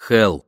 Хэл.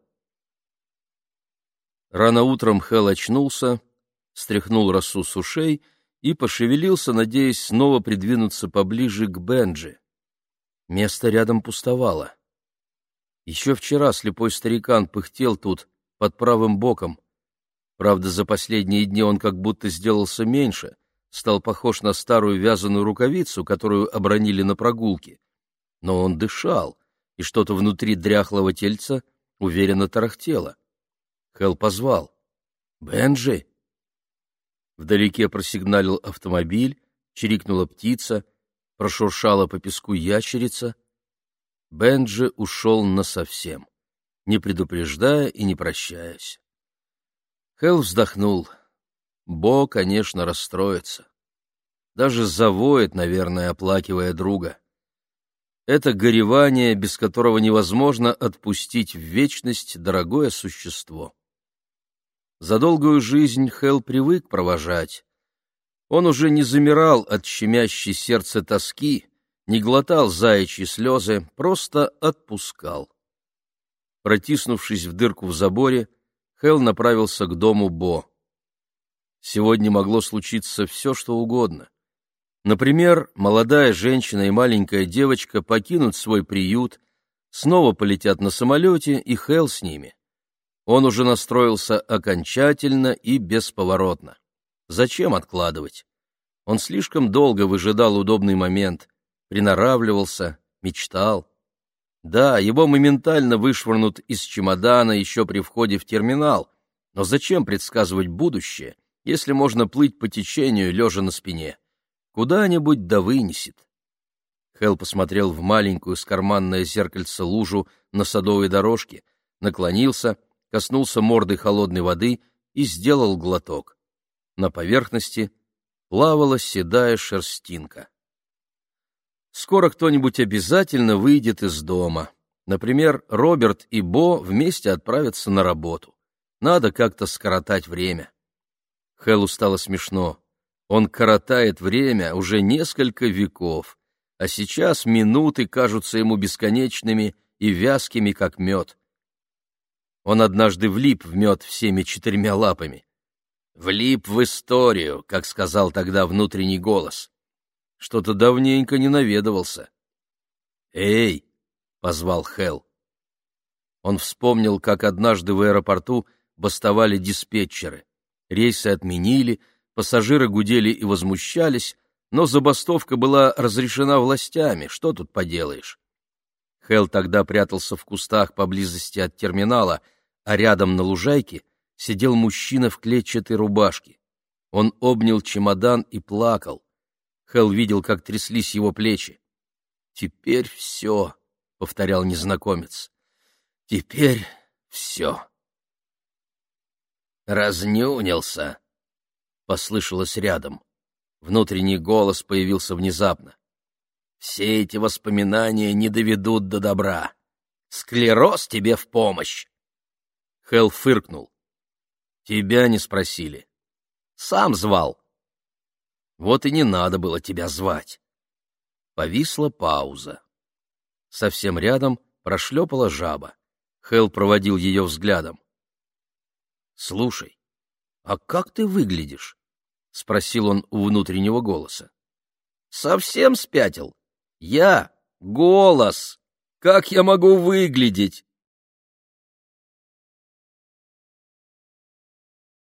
Рано утром Хэл очнулся, стряхнул росу с ушей и пошевелился, надеясь снова придвинуться поближе к Бенджи. Место рядом пустовало. Еще вчера слепой старикан пыхтел тут, под правым боком. Правда, за последние дни он как будто сделался меньше, стал похож на старую вязаную рукавицу, которую обронили на прогулке. Но он дышал, и что-то внутри дряхлого тельца уверенно тарахтело. Хэл позвал: «Бенджи!» Вдалеке просигналил автомобиль, чирикнула птица, прошуршала по песку ящерица. Бенджи ушел насовсем, не предупреждая и не прощаясь. Хэл вздохнул. Бо, конечно, расстроится. Даже завоет, наверное, оплакивая друга. Это горевание, без которого невозможно отпустить в вечность дорогое существо. За долгую жизнь Хэл привык провожать. Он уже не замирал от щемящей сердце тоски, не глотал заячьи слезы, просто отпускал. Протиснувшись в дырку в заборе, Хэл направился к дому Бо. Сегодня могло случиться все, что угодно. Например, молодая женщина и маленькая девочка покинут свой приют, снова полетят на самолете, и Хэл с ними. Он уже настроился окончательно и бесповоротно. Зачем откладывать? Он слишком долго выжидал удобный момент, приноравливался, мечтал. Да, его моментально вышвырнут из чемодана еще при входе в терминал, но зачем предсказывать будущее, если можно плыть по течению, лежа на спине? Куда-нибудь да вынесет. Хэл посмотрел в маленькую с карманное зеркальце лужу на садовой дорожке, наклонился, коснулся мордой холодной воды и сделал глоток. На поверхности плавала седая шерстинка. Скоро кто-нибудь обязательно выйдет из дома. Например, Роберт и Бо вместе отправятся на работу. Надо как-то скоротать время. Хэлу стало смешно. Он коротает время уже несколько веков, а сейчас минуты кажутся ему бесконечными и вязкими, как мед. Он однажды влип в мед всеми 4 лапами. Влип в историю, как сказал тогда внутренний голос. Что-то давненько не наведывался. «Эй!» — позвал Хэл. Он вспомнил, как однажды в аэропорту бастовали диспетчеры. Рейсы отменили, пассажиры гудели и возмущались, но забастовка была разрешена властями, что тут поделаешь. Хэл тогда прятался в кустах поблизости от терминала, а рядом на лужайке сидел мужчина в клетчатой рубашке. Он обнял чемодан и плакал. Хэл видел, как тряслись его плечи. «Теперь все», — повторял незнакомец. «Теперь все». «Разнюнился», — послышалось рядом. Внутренний голос появился внезапно. «Все эти воспоминания не доведут до добра. Склероз тебе в помощь!» Хэл фыркнул. «Тебя не спросили. Сам звал». «Вот и не надо было тебя звать». Повисла пауза. Совсем рядом прошлепала жаба. Хэл проводил ее взглядом. «Слушай, а как ты выглядишь?» — спросил он у внутреннего голоса. «Совсем спятил? Я — голос! Как я могу выглядеть?»